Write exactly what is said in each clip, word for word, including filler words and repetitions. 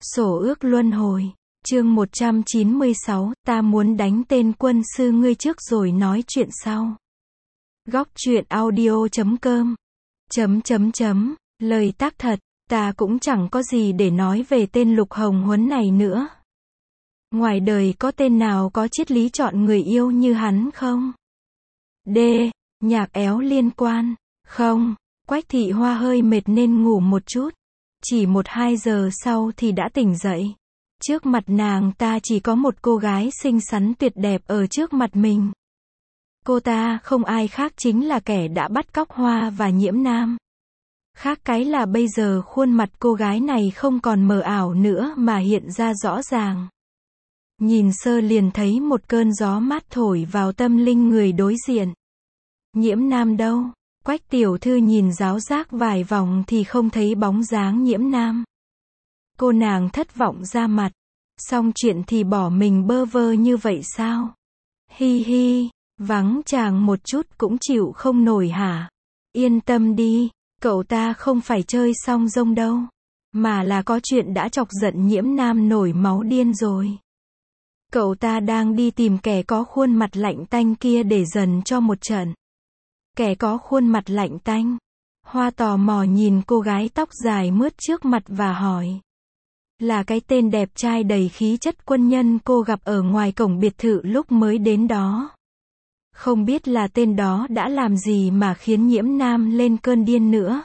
Sổ ước luân hồi. Chương một trăm chín mươi sáu, ta muốn đánh tên quân sư ngươi trước rồi nói chuyện sau. Góc truyện audio chấm com. Chấm chấm chấm, lời tác thật, ta cũng chẳng có gì để nói về tên Lục Hồng Huấn này nữa. Ngoài đời có tên nào có triết lý chọn người yêu như hắn không? D. Nhạc éo liên quan. Không, Quách Thị Hoa hơi mệt nên ngủ một chút. Chỉ một hai giờ sau thì đã tỉnh dậy. Trước mặt nàng ta chỉ có một cô gái xinh xắn tuyệt đẹp ở trước mặt mình. Cô ta không ai khác chính là kẻ đã bắt cóc Hoa và Nhiễm Nam. Khác cái là bây giờ khuôn mặt cô gái này không còn mờ ảo nữa mà hiện ra rõ ràng. Nhìn sơ liền thấy một cơn gió mát thổi vào tâm linh người đối diện. Nhiễm Nam đâu? Quách tiểu thư nhìn ráo rác vài vòng thì không thấy bóng dáng Nhiễm Nam. Cô nàng thất vọng ra mặt. Xong chuyện thì bỏ mình bơ vơ như vậy sao? Hi hi, vắng chàng một chút cũng chịu không nổi hả? Yên tâm đi, cậu ta không phải chơi song rông đâu. Mà là có chuyện đã chọc giận Nhiễm Nam nổi máu điên rồi. Cậu ta đang đi tìm kẻ có khuôn mặt lạnh tanh kia để dần cho một trận. Kẻ có khuôn mặt lạnh tanh. Hoa tò mò nhìn cô gái tóc dài mướt trước mặt và hỏi. Là cái tên đẹp trai đầy khí chất quân nhân cô gặp ở ngoài cổng biệt thự lúc mới đến đó. Không biết là tên đó đã làm gì mà khiến Nhiễm Nam lên cơn điên nữa.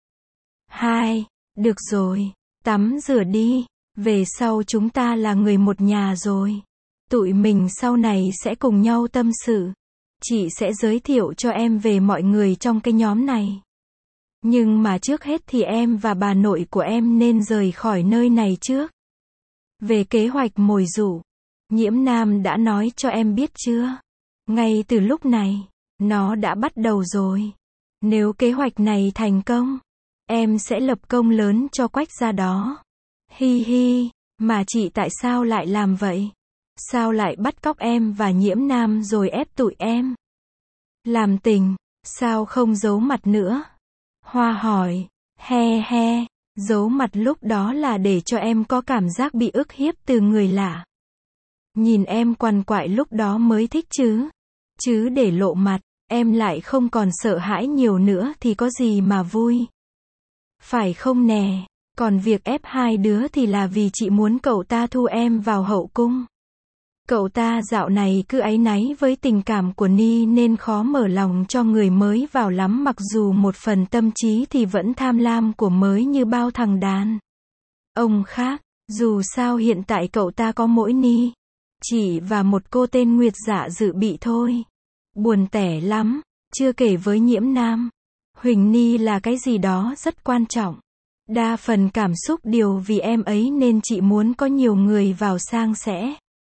Hai, được rồi, tắm rửa đi, về sau chúng ta là người một nhà rồi. Tụi mình sau này sẽ cùng nhau tâm sự. Chị sẽ giới thiệu cho em về mọi người trong cái nhóm này. Nhưng mà trước hết thì em và bà nội của em nên rời khỏi nơi này trước. Về kế hoạch mồi dụ, Nhiễm Nam đã nói cho em biết chưa? Ngay từ lúc này, nó đã bắt đầu rồi. Nếu kế hoạch này thành công, em sẽ lập công lớn cho Quách gia đó. Hi hi, mà chị tại sao lại làm vậy? Sao lại bắt cóc em và Nhiễm Nam rồi ép tụi em? Làm tình, sao không giấu mặt nữa? Hoa hỏi, he he, giấu mặt lúc đó là để cho em có cảm giác bị ức hiếp từ người lạ. Nhìn em quằn quại lúc đó mới thích chứ. Chứ để lộ mặt, em lại không còn sợ hãi nhiều nữa thì có gì mà vui. Phải không nè, còn việc ép hai đứa thì là vì chị muốn cậu ta thu em vào hậu cung. Cậu ta dạo này cứ áy náy với tình cảm của Ni nên khó mở lòng cho người mới vào lắm, mặc dù một phần tâm trí thì vẫn tham lam của mới như bao thằng đàn ông khác. Dù sao hiện tại cậu ta có mỗi Ni, chị và một cô tên Nguyệt Dạ dự bị thôi. Buồn tẻ lắm, chưa kể với Nhiễm Nam. Huỳnh Ni là cái gì đó rất quan trọng. Đa phần cảm xúc đều vì em ấy nên chị muốn có nhiều người vào sang sẽ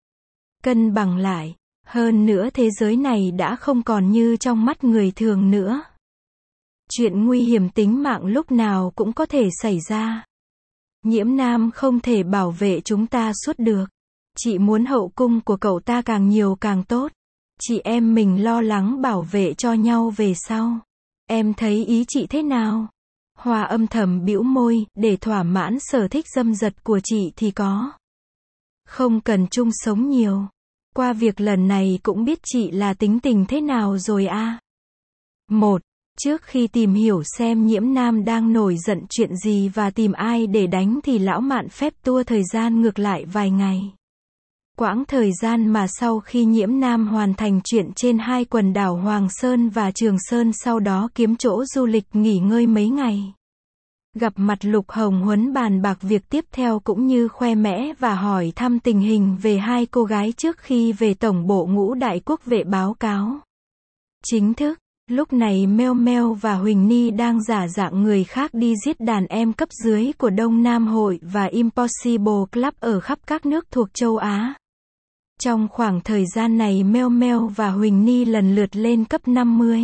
cân bằng lại. Hơn nữa thế giới này đã không còn như trong mắt người thường nữa. Chuyện nguy hiểm tính mạng lúc nào cũng có thể xảy ra. Nhiễm Nam không thể bảo vệ chúng ta suốt được. Chị muốn hậu cung của cậu ta càng nhiều càng tốt. Chị em mình lo lắng bảo vệ cho nhau về sau. Em thấy ý chị thế nào? Hoa âm thầm bĩu môi, để thỏa mãn sở thích dâm dật của chị thì có. Không cần chung sống nhiều. Qua việc lần này cũng biết chị là tính tình thế nào rồi à. Một, trước khi tìm hiểu xem Nhiễm Nam đang nổi giận chuyện gì và tìm ai để đánh thì lão mạn phép tua thời gian ngược lại vài ngày. Quãng thời gian mà sau khi Nhiễm Nam hoàn thành chuyện trên hai quần đảo Hoàng Sơn và Trường Sơn, sau đó kiếm chỗ du lịch nghỉ ngơi mấy ngày. Gặp mặt Lục Hồng Huấn bàn bạc việc tiếp theo cũng như khoe mẽ và hỏi thăm tình hình về hai cô gái trước khi về tổng bộ Ngũ Đại Quốc vệ báo cáo. Chính thức, lúc này Meo Meo và Huỳnh Ni đang giả dạng người khác đi giết đàn em cấp dưới của Đông Nam Hội và Impossible Club ở khắp các nước thuộc châu Á. Trong khoảng thời gian này Meo Meo và Huỳnh Ni lần lượt lên cấp năm mươi.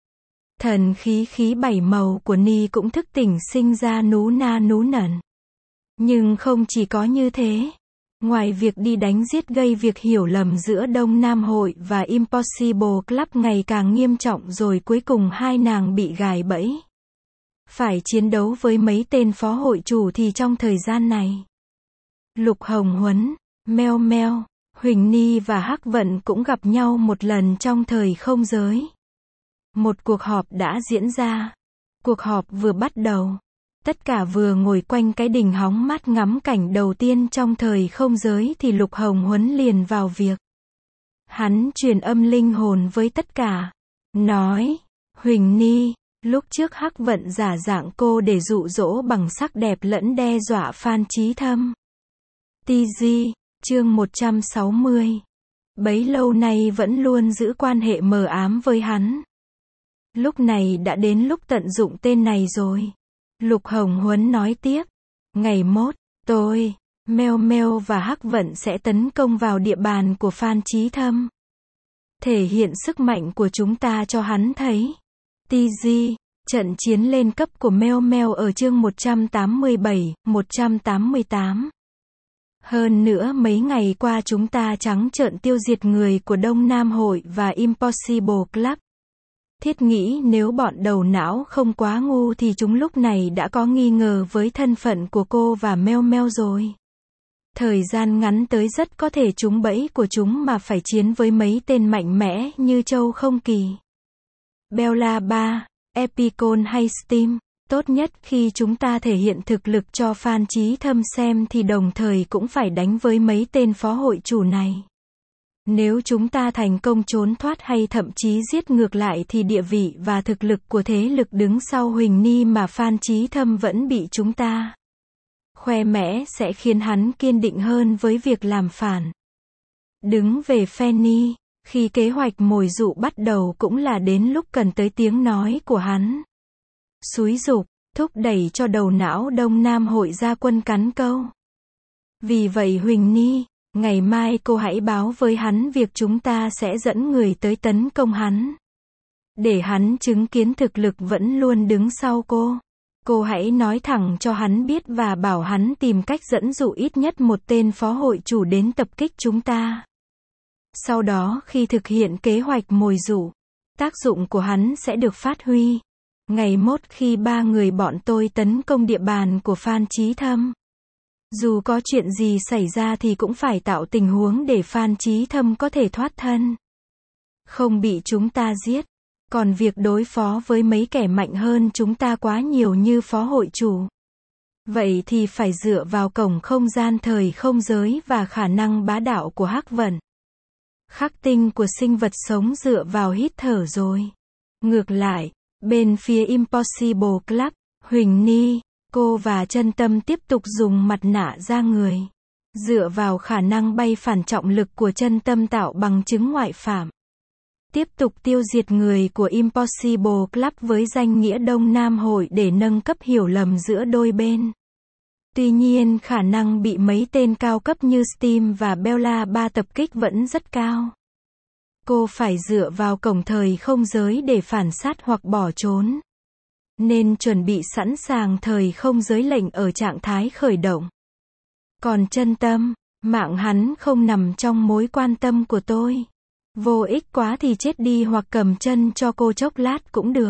Thần khí khí bảy màu của Ni cũng thức tỉnh sinh ra nú na nú nẩn. Nhưng không chỉ có như thế. Ngoài việc đi đánh giết gây việc hiểu lầm giữa Đông Nam Hội và Impossible Club ngày càng nghiêm trọng rồi cuối cùng hai nàng bị gài bẫy. Phải chiến đấu với mấy tên phó hội chủ thì trong thời gian này. Lục Hồng Huấn, Meo Meo, Huỳnh Ni và Hắc Vận cũng gặp nhau một lần trong thời không giới. Một cuộc họp đã diễn ra. Cuộc họp vừa bắt đầu. Tất cả vừa ngồi quanh cái đình hóng mát ngắm cảnh đầu tiên trong thời không giới thì Lục Hồng Huấn liền vào việc. Hắn truyền âm linh hồn với tất cả. Nói, Huỳnh Ni, lúc trước Hắc Vận giả dạng cô để dụ dỗ bằng sắc đẹp lẫn đe dọa Phan Chí Thâm. tê giê, chương một trăm sáu mươi. Bấy lâu nay vẫn luôn giữ quan hệ mờ ám với hắn. Lúc này đã đến lúc tận dụng tên này rồi. Lục Hồng Huấn nói tiếp. Ngày mốt, tôi, Meo Meo và Hắc Vận sẽ tấn công vào địa bàn của Phan Chí Thâm. Thể hiện sức mạnh của chúng ta cho hắn thấy. tê giê, trận chiến lên cấp của Meo Meo ở chương một trăm tám mươi bảy, một trăm tám mươi tám. Hơn nữa mấy ngày qua chúng ta trắng trợn tiêu diệt người của Đông Nam Hội và Impossible Club. Thiết nghĩ nếu bọn đầu não không quá ngu thì chúng lúc này đã có nghi ngờ với thân phận của cô và Meo Meo rồi. Thời gian ngắn tới rất có thể trúng bẫy của chúng mà phải chiến với mấy tên mạnh mẽ như Châu Không Kỳ, Bella ba, Epicon hay Steam. Tốt nhất khi chúng ta thể hiện thực lực cho Phan Chí Thâm xem thì đồng thời cũng phải đánh với mấy tên phó hội chủ này. Nếu chúng ta thành công trốn thoát hay thậm chí giết ngược lại thì địa vị và thực lực của thế lực đứng sau Huỳnh Ni mà Phan Chí Thâm vẫn bị chúng ta khoe mẽ sẽ khiến hắn kiên định hơn với việc làm phản. Đứng về phe Ni, khi kế hoạch mồi dụ bắt đầu cũng là đến lúc cần tới tiếng nói của hắn. Xúi giục, thúc đẩy cho đầu não Đông Nam Hội ra quân cắn câu. Vì vậy Huỳnh Ni, ngày mai cô hãy báo với hắn việc chúng ta sẽ dẫn người tới tấn công hắn. Để hắn chứng kiến thực lực vẫn luôn đứng sau cô. Cô hãy nói thẳng cho hắn biết và bảo hắn tìm cách dẫn dụ ít nhất một tên phó hội chủ đến tập kích chúng ta. Sau đó khi thực hiện kế hoạch mồi dụ, tác dụng của hắn sẽ được phát huy. Ngày mốt khi ba người bọn tôi tấn công địa bàn của Phan Chí Thâm. Dù có chuyện gì xảy ra thì cũng phải tạo tình huống để Phan Chí Thâm có thể thoát thân. Không bị chúng ta giết. Còn việc đối phó với mấy kẻ mạnh hơn chúng ta quá nhiều như phó hội chủ. Vậy thì phải dựa vào cổng không gian thời không giới và khả năng bá đạo của Hắc Vận. Khắc tinh của sinh vật sống dựa vào hít thở rồi. Ngược lại, bên phía Impossible Club, Huỳnh Ni, cô và Chân Tâm tiếp tục dùng mặt nạ da người. Dựa vào khả năng bay phản trọng lực của Chân Tâm tạo bằng chứng ngoại phạm. Tiếp tục tiêu diệt người của Impossible Club với danh nghĩa Đông Nam Hội để nâng cấp hiểu lầm giữa đôi bên. Tuy nhiên khả năng bị mấy tên cao cấp như Steam và Bella ba tập kích vẫn rất cao. Cô phải dựa vào cổng thời không giới để phản sát hoặc bỏ trốn. Nên chuẩn bị sẵn sàng thời không giới lệnh ở trạng thái khởi động. Còn Chân Tâm, mạng hắn không nằm trong mối quan tâm của tôi. Vô ích quá thì chết đi hoặc cầm chân cho cô chốc lát cũng được.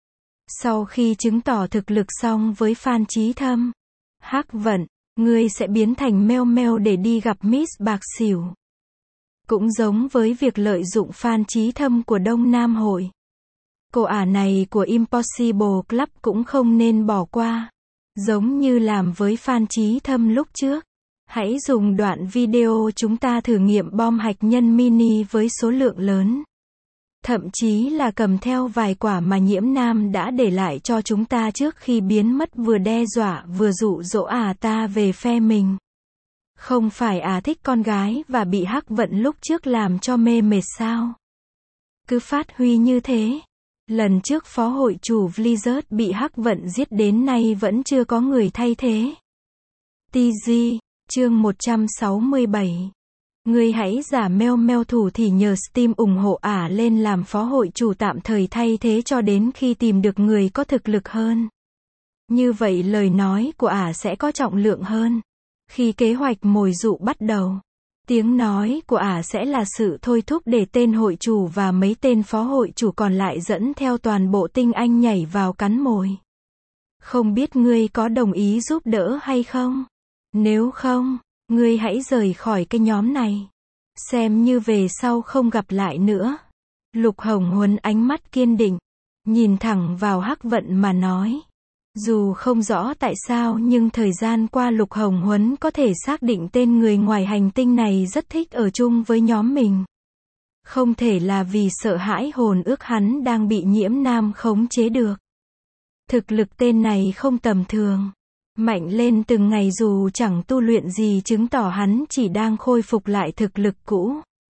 Sau khi chứng tỏ thực lực xong với Phan Chí Thâm, Hắc Vận, ngươi sẽ biến thành Meo Meo để đi gặp Miss Bạc Xỉu. Cũng giống với việc lợi dụng Phan Chí Thâm của Đông Nam Hội. Cô ả này của Impossible Club cũng không nên bỏ qua. Giống như làm với Phan Chí Thâm lúc trước. Hãy dùng đoạn video chúng ta thử nghiệm bom hạt nhân mini với số lượng lớn. Thậm chí là cầm theo vài quả mà Nhiễm Nam đã để lại cho chúng ta trước khi biến mất, vừa đe dọa vừa dụ dỗ ả ta về phe mình. Không phải ả thích con gái và bị Hắc Vận lúc trước làm cho mê mệt sao? Cứ phát huy như thế. Lần trước phó hội chủ Blizzard bị Hắc Vận giết đến nay vẫn chưa có người thay thế. tê giê, chương một trăm sáu mươi bảy. Ngươi hãy giả Meo Meo thủ thì nhờ Steam ủng hộ ả lên làm phó hội chủ tạm thời thay thế cho đến khi tìm được người có thực lực hơn. Như vậy lời nói của ả sẽ có trọng lượng hơn. Khi kế hoạch mồi dụ bắt đầu, tiếng nói của ả sẽ là sự thôi thúc để tên hội chủ và mấy tên phó hội chủ còn lại dẫn theo toàn bộ tinh anh nhảy vào cắn mồi. Không biết ngươi có đồng ý giúp đỡ hay không? Nếu không, Ngươi hãy rời khỏi cái nhóm này. Xem như về sau không gặp lại nữa. Lục Hồng Huấn ánh mắt kiên định, nhìn thẳng vào Hắc Vận mà nói. Dù không rõ tại sao nhưng thời gian qua Lục Hồng Huấn có thể xác định tên người ngoài hành tinh này rất thích ở chung với nhóm mình. Không thể là vì sợ hãi hồn ước hắn đang bị Nhiễm Nam khống chế được. Thực lực tên này không tầm thường. Mạnh lên từng ngày dù chẳng tu luyện gì chứng tỏ hắn chỉ đang khôi phục lại thực lực cũ.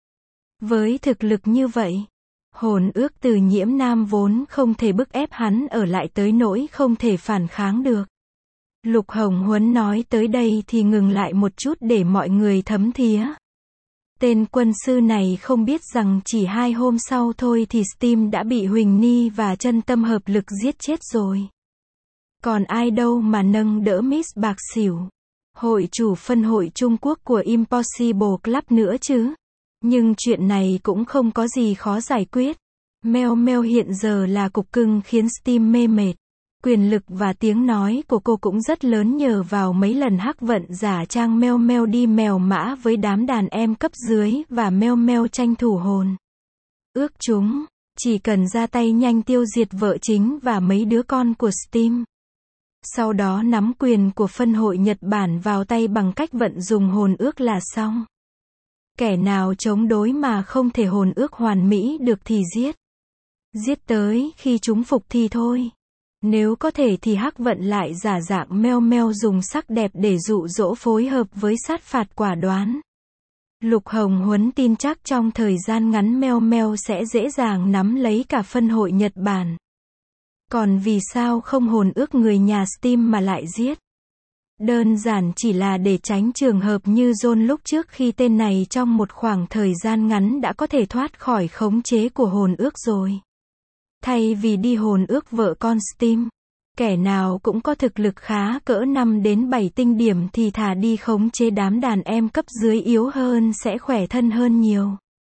Với thực lực như vậy, hồn ước từ Nhiễm Nam vốn không thể bức ép hắn ở lại tới nỗi không thể phản kháng được. Lục Hồng Huấn nói tới đây thì ngừng lại một chút để mọi người thấm thía. Tên quân sư này không biết rằng chỉ hai hôm sau thôi thì Steam đã bị Huỳnh Ni và Chân Tâm hợp lực giết chết rồi. Còn ai đâu mà nâng đỡ Miss Bạc Xỉu, hội chủ phân hội Trung Quốc của Impossible Club nữa chứ. Nhưng chuyện này cũng không có gì khó giải quyết. Meo Meo hiện giờ là cục cưng khiến Steam mê mệt. Quyền lực và tiếng nói của cô cũng rất lớn nhờ vào mấy lần Hắc Vận giả trang Meo Meo đi mèo mã với đám đàn em cấp dưới và Meo Meo tranh thủ hồn ước chúng, chỉ cần ra tay nhanh tiêu diệt vợ chính và mấy đứa con của Steam. Sau đó nắm quyền của phân hội Nhật Bản vào tay bằng cách vận dùng hồn ước là xong. Kẻ nào chống đối mà không thể hồn ước hoàn mỹ được thì giết. Giết tới khi chúng phục thì thôi. Nếu có thể thì Hắc Vận lại giả dạng Meo Meo dùng sắc đẹp để dụ dỗ phối hợp với sát phạt quả đoán. Lục Hồng Huấn tin chắc trong thời gian ngắn Meo Meo sẽ dễ dàng nắm lấy cả phân hội Nhật Bản. Còn vì sao không hồn ước người nhà Steam mà lại giết? Đơn giản chỉ là để tránh trường hợp như John lúc trước khi tên này trong một khoảng thời gian ngắn đã có thể thoát khỏi khống chế của hồn ước rồi. Thay vì đi hồn ước vợ con Steam, kẻ nào cũng có thực lực khá cỡ năm đến bảy tinh điểm thì thà đi khống chế đám đàn em cấp dưới yếu hơn sẽ khỏe thân hơn nhiều.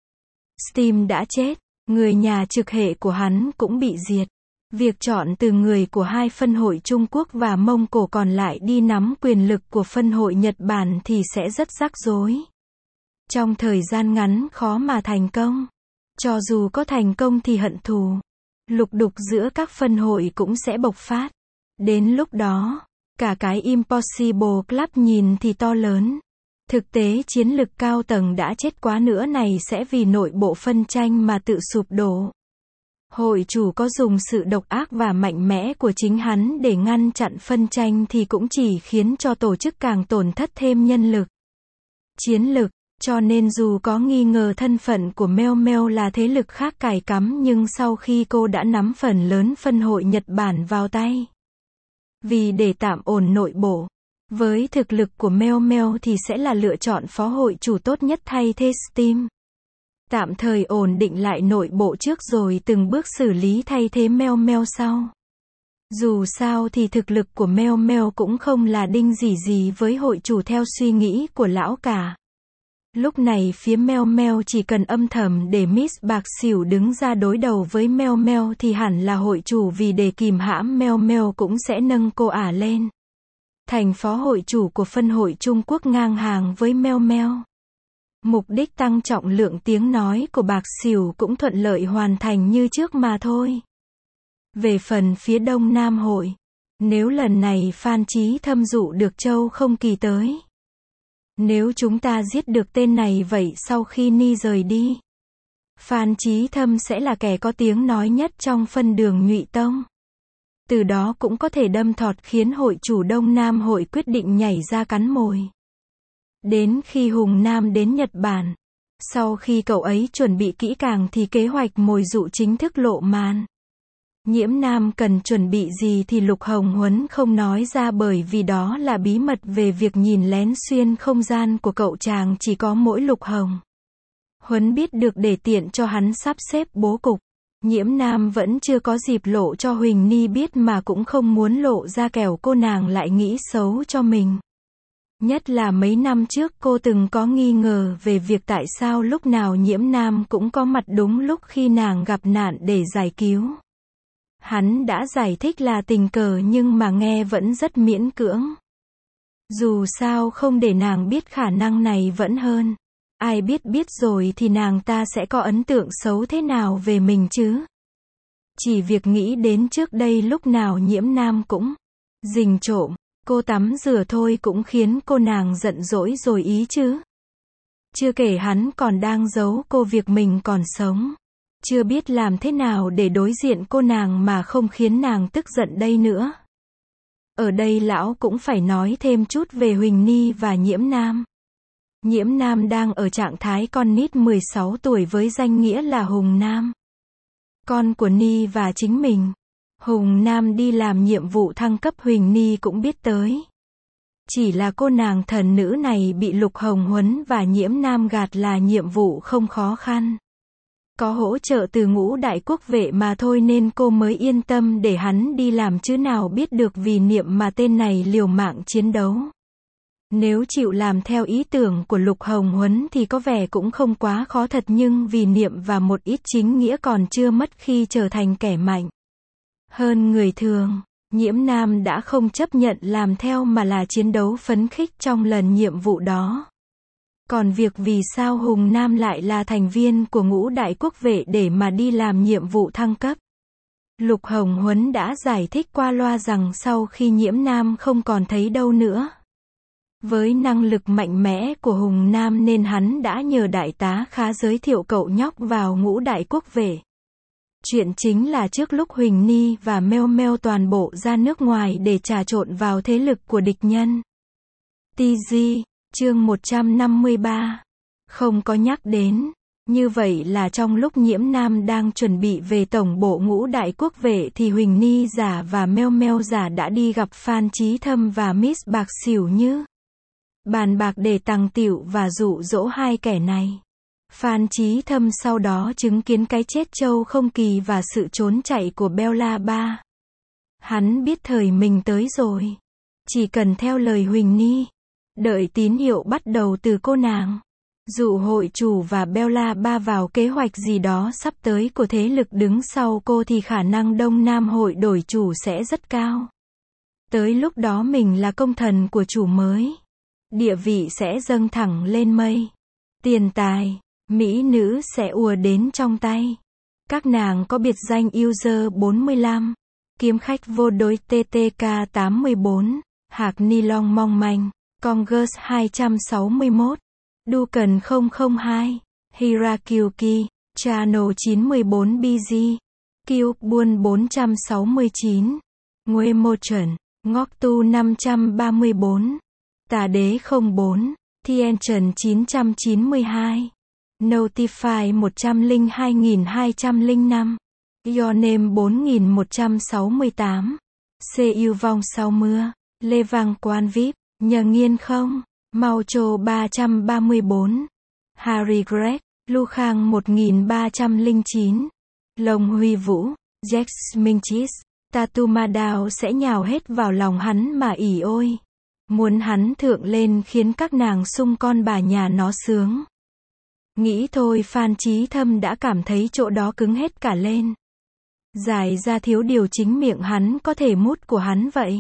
Steam đã chết, người nhà trực hệ của hắn cũng bị diệt. Việc chọn từ người của hai phân hội Trung Quốc và Mông Cổ còn lại đi nắm quyền lực của phân hội Nhật Bản thì sẽ rất rắc rối. Trong thời gian ngắn khó mà thành công. Cho dù có thành công thì hận thù, lục đục giữa các phân hội cũng sẽ bộc phát. Đến lúc đó, cả cái Impossible Club nhìn thì to lớn. Thực tế chiến lực cao tầng đã chết quá nữa này sẽ vì nội bộ phân tranh mà tự sụp đổ. Hội chủ có dùng sự độc ác và mạnh mẽ của chính hắn để ngăn chặn phân tranh thì cũng chỉ khiến cho tổ chức càng tổn thất thêm nhân lực, chiến lực, cho nên dù có nghi ngờ thân phận của Meo Meo là thế lực khác cài cắm nhưng sau khi cô đã nắm phần lớn phân hội Nhật Bản vào tay. Vì để tạm ổn nội bộ, với thực lực của Meo Meo thì sẽ là lựa chọn phó hội chủ tốt nhất thay thế Steam. Tạm thời ổn định lại nội bộ trước rồi từng bước xử lý thay thế Meo Meo sau. Dù sao thì thực lực của Meo Meo cũng không là đinh gì gì với hội chủ theo suy nghĩ của lão cả. Lúc này phía Meo Meo chỉ cần âm thầm để Miss Bạc Xỉu đứng ra đối đầu với Meo Meo thì hẳn là hội chủ vì để kìm hãm Meo Meo cũng sẽ nâng cô ả lên thành phó hội chủ của phân hội Trung Quốc ngang hàng với Meo Meo. Mục đích tăng trọng lượng tiếng nói của Bạc Xỉu cũng thuận lợi hoàn thành như trước mà thôi. Về phần phía Đông Nam hội, nếu lần này Phan Chí Thâm dụ được Châu Không Kỳ tới, nếu chúng ta giết được tên này vậy sau khi Ni rời đi, Phan Chí Thâm sẽ là kẻ có tiếng nói nhất trong phân đường Nhụy Tông. Từ đó cũng có thể đâm thọt khiến hội chủ Đông Nam hội quyết định nhảy ra cắn mồi. Đến khi Hùng Nam đến Nhật Bản, sau khi cậu ấy chuẩn bị kỹ càng thì kế hoạch mồi dụ chính thức lộ màn. Nhiễm Nam cần chuẩn bị gì thì Lục Hồng Huấn không nói ra bởi vì đó là bí mật về việc nhìn lén xuyên không gian của cậu chàng chỉ có mỗi Lục Hồng Huấn biết được để tiện cho hắn sắp xếp bố cục. Nhiễm Nam vẫn chưa có dịp lộ cho Huỳnh Ni biết mà cũng không muốn lộ ra kẻo cô nàng lại nghĩ xấu cho mình. Nhất là mấy năm trước cô từng có nghi ngờ về việc tại sao lúc nào Nhiễm Nam cũng có mặt đúng lúc khi nàng gặp nạn để giải cứu. Hắn đã giải thích là tình cờ nhưng mà nghe vẫn rất miễn cưỡng. Dù sao không để nàng biết khả năng này vẫn hơn. Ai biết biết rồi thì nàng ta sẽ có ấn tượng xấu thế nào về mình chứ. Chỉ việc nghĩ đến trước đây lúc nào Nhiễm Nam cũng rình trộm cô tắm rửa thôi cũng khiến cô nàng giận dỗi rồi ý chứ. Chưa kể hắn còn đang giấu cô việc mình còn sống. Chưa biết làm thế nào để đối diện cô nàng mà không khiến nàng tức giận đây nữa. Ở đây lão cũng phải nói thêm chút về Huỳnh Ni và Nhiễm Nam. Nhiễm Nam đang ở trạng thái con nít mười sáu tuổi với danh nghĩa là Hùng Nam. Con của Ni và chính mình. Hùng Nam đi làm nhiệm vụ thăng cấp Huỳnh Ni cũng biết tới. Chỉ là cô nàng thần nữ này bị Lục Hồng Huấn và Nhiễm Nam gạt là nhiệm vụ không khó khăn. Có hỗ trợ từ Ngũ Đại Quốc vệ mà thôi nên cô mới yên tâm để hắn đi làm chứ nào biết được vì niệm mà tên này liều mạng chiến đấu. Nếu chịu làm theo ý tưởng của Lục Hồng Huấn thì có vẻ cũng không quá khó thật nhưng vì niệm và một ít chính nghĩa còn chưa mất khi trở thành kẻ mạnh hơn người thường. Nhiễm Nam đã không chấp nhận làm theo mà là chiến đấu phấn khích trong lần nhiệm vụ đó. Còn việc vì sao Hùng Nam lại là thành viên của Ngũ Đại Quốc vệ để mà đi làm nhiệm vụ thăng cấp, Lục Hồng Huấn đã giải thích qua loa rằng sau khi Nhiễm Nam không còn thấy đâu nữa. Với năng lực mạnh mẽ của Hùng Nam nên hắn đã nhờ đại tá Khá giới thiệu cậu nhóc vào Ngũ Đại Quốc vệ. Chuyện chính là trước lúc Huỳnh Ni và Meo Meo toàn bộ ra nước ngoài để trà trộn vào thế lực của địch nhân. tê giê, chương một trăm năm mươi ba. Không có nhắc đến. Như vậy là trong lúc Nhiễm Nam đang chuẩn bị về tổng bộ Ngũ Đại Quốc vệ thì Huỳnh Ni giả và Meo Meo giả đã đi gặp Phan Chí Thâm và Miss Bạc Xỉu Như. Bàn bạc để tằng tiểu và dụ dỗ hai kẻ này. Phan Chí Thâm sau đó chứng kiến cái chết Châu Không Kỳ và sự trốn chạy của Bella Ba. Hắn biết thời mình tới rồi. Chỉ cần theo lời Huỳnh Ni, đợi tín hiệu bắt đầu từ cô nàng, dụ hội chủ và Bella Ba vào kế hoạch gì đó sắp tới của thế lực đứng sau cô thì khả năng Đông Nam hội đổi chủ sẽ rất cao. Tới lúc đó mình là công thần của chủ mới. Địa vị sẽ dâng thẳng lên mây. Tiền tài, mỹ nữ sẽ ùa đến trong tay. Các nàng có biệt danh User bốn mươi lăm, kiếm khách vô đối tê tê ca tám mươi bốn, hạc ni long mong manh, Converse hai trăm sáu mươi mốt, Duken không không hai, Hirakyuki, Channel chín mươi bốn bê giê, Cube Buôn bốn trăm sáu mươi chín, Nguê Mô Trần, Ngọc Tu năm trăm ba mươi bốn, Tà Đế không bốn, Thiên Trần chín trăm chín mươi hai, Notify một trăm lẻ hai nghìn hai trăm lẻ năm, Your Name bốn nghìn một trăm sáu mươi tám, C U Vong Sau Mưa, Lê Vang Quan vê i pê, Nhờ Nghiên Không, Mau Trô ba trăm ba mươi bốn, Harry Greg, Lu Khang một nghìn ba trăm lẻ chín, Lồng Huy Vũ, Jax Minh Chis, Tatuma Đào sẽ nhào hết vào lòng hắn mà ỉ ôi. Muốn hắn thượng lên khiến các nàng sung con bà nhà nó sướng. Nghĩ thôi Phan Chí Thâm đã cảm thấy chỗ đó cứng hết cả lên. Giải ra thiếu điều chính miệng hắn có thể mút của hắn vậy.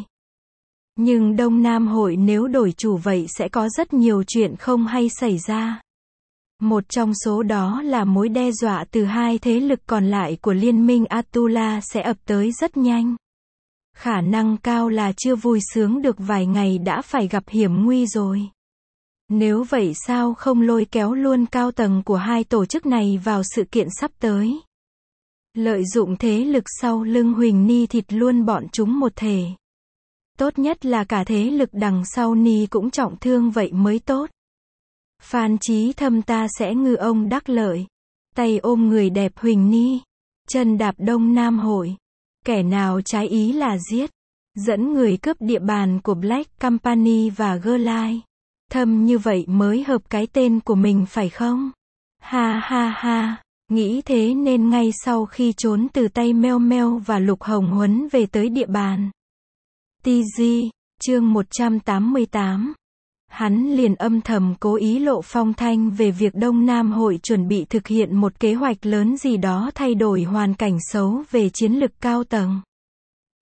Nhưng Đông Nam hội nếu đổi chủ vậy sẽ có rất nhiều chuyện không hay xảy ra. Một trong số đó là mối đe dọa từ hai thế lực còn lại của liên minh Atula sẽ ập tới rất nhanh. Khả năng cao là chưa vui sướng được vài ngày đã phải gặp hiểm nguy rồi. Nếu vậy sao không lôi kéo luôn cao tầng của hai tổ chức này vào sự kiện sắp tới. Lợi dụng thế lực sau lưng Huỳnh Ni thịt luôn bọn chúng một thể. Tốt nhất là cả thế lực đằng sau Ni cũng trọng thương vậy mới tốt. Phan Chí Thâm ta sẽ ngư ông đắc lợi. Tay ôm người đẹp Huỳnh Ni. Chân đạp Đông Nam hội. Kẻ nào trái ý là giết. Dẫn người cướp địa bàn của Black Company và Girlite. Thâm như vậy mới hợp cái tên của mình phải không? Ha ha ha. Nghĩ thế nên ngay sau khi trốn từ tay Meo Meo và Lục Hồng Huấn về tới địa bàn tê giê, chương một trăm tám mươi tám. Hắn liền âm thầm cố ý lộ phong thanh về việc Đông Nam hội chuẩn bị thực hiện một kế hoạch lớn gì đó thay đổi hoàn cảnh xấu về chiến lực cao tầng.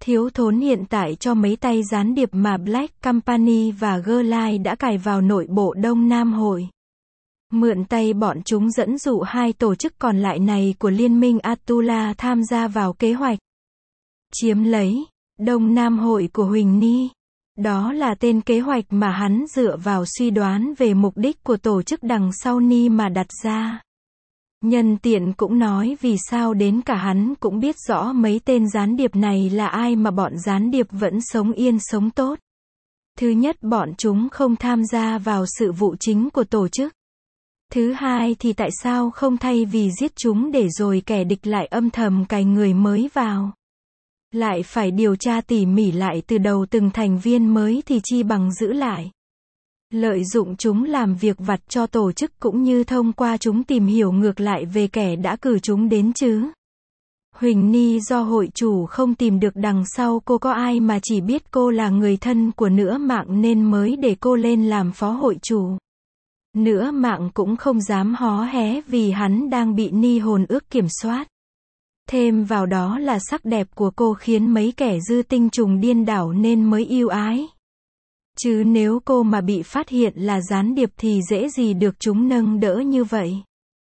Thiếu thốn hiện tại cho mấy tay gián điệp mà Black Company và Girlline đã cài vào nội bộ Đông Nam Hội. Mượn tay bọn chúng dẫn dụ hai tổ chức còn lại này của Liên minh Atula tham gia vào kế hoạch chiếm lấy Đông Nam Hội của Huỳnh Ni. Đó là tên kế hoạch mà hắn dựa vào suy đoán về mục đích của tổ chức đằng sau Ni mà đặt ra. Nhân tiện cũng nói vì sao đến cả hắn cũng biết rõ mấy tên gián điệp này là ai mà bọn gián điệp vẫn sống yên sống tốt. Thứ nhất, bọn chúng không tham gia vào sự vụ chính của tổ chức. Thứ hai thì tại sao không thay vì giết chúng để rồi kẻ địch lại âm thầm cài người mới vào. Lại phải điều tra tỉ mỉ lại từ đầu từng thành viên mới thì chi bằng giữ lại. Lợi dụng chúng làm việc vặt cho tổ chức cũng như thông qua chúng tìm hiểu ngược lại về kẻ đã cử chúng đến chứ. Huỳnh Ni do hội chủ không tìm được đằng sau cô có ai mà chỉ biết cô là người thân của Nửa Mạng nên mới để cô lên làm phó hội chủ. Nửa Mạng cũng không dám hó hé vì hắn đang bị Ni hồn ước kiểm soát. Thêm vào đó là sắc đẹp của cô khiến mấy kẻ dư tinh trùng điên đảo nên mới yêu ái. Chứ nếu cô mà bị phát hiện là gián điệp thì dễ gì được chúng nâng đỡ như vậy.